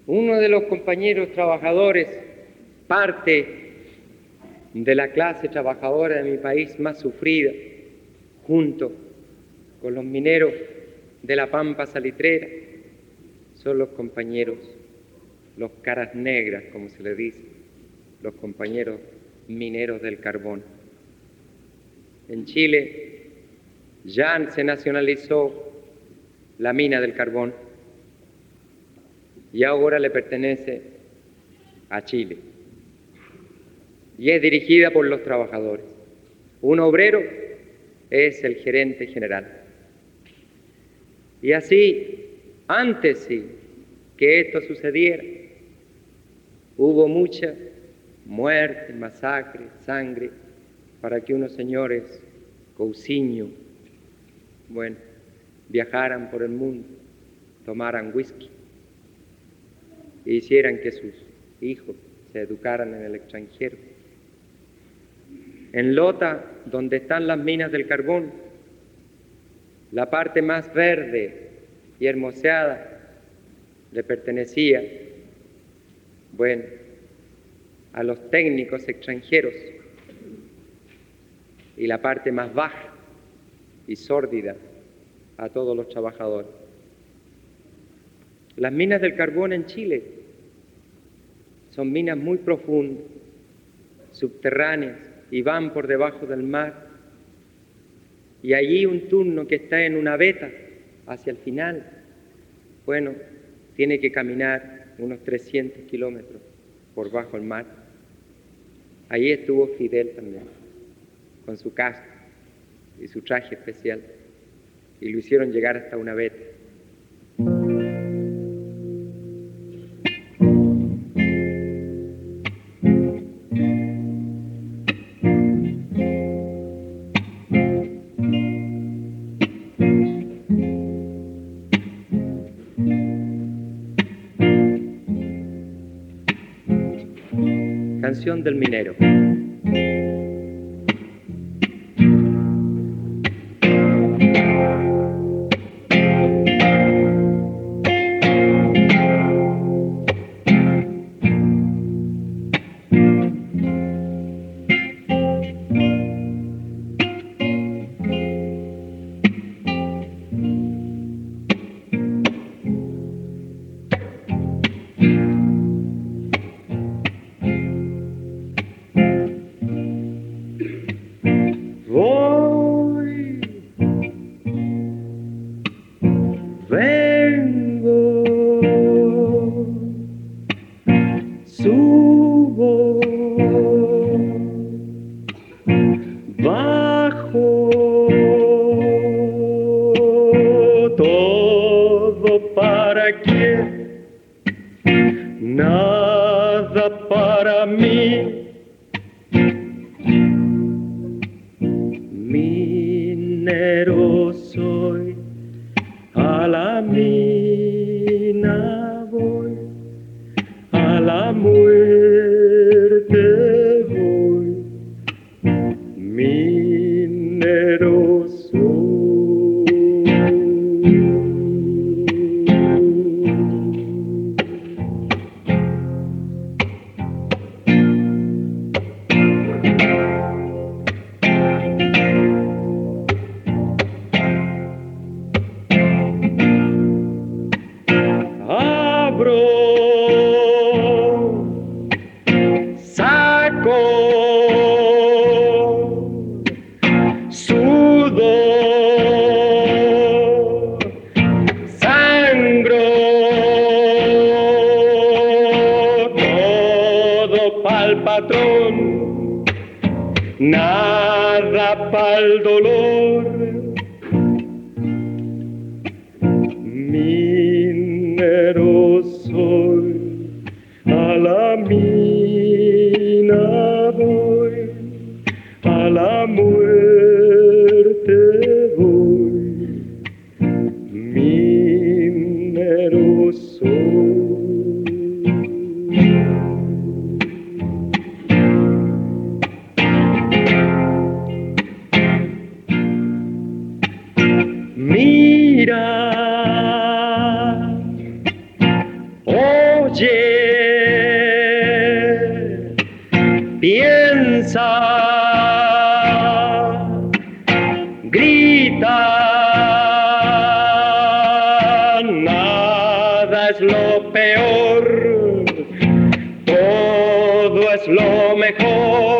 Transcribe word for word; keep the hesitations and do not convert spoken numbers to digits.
Uno de los compañeros trabajadores, parte de la clase trabajadora de mi país más sufrida, junto con los mineros de la Pampa Salitrera, son los compañeros, los caras negras, como se le dice, los compañeros mineros del carbón. En Chile ya se nacionalizó la mina del carbón y ahora le pertenece a Chile y es dirigida por los trabajadores. Un obrero es el gerente general. Y así, antes sí, que esto sucediera, hubo mucha muerte, masacre, sangre, para que unos señores, Cousiño, bueno, viajaran por el mundo, tomaran whisky e hicieran que sus hijos se educaran en el extranjero. En Lota, donde están las minas del carbón, la parte más verde y hermoseada le pertenecía, bueno, a los técnicos extranjeros, y la parte más baja y sórdida a todos los trabajadores. Las minas del carbón en Chile son minas muy profundas, subterráneas, y van por debajo del mar. Y allí un turno que está en una veta hacia el final, bueno, tiene que caminar unos trescientos kilómetros por bajo el mar. Allí estuvo Fidel también, con su casco y su traje especial, y lo hicieron llegar hasta una veta. Canción del minero. Oye, piensa, grita, nada es lo peor, todo es lo mejor.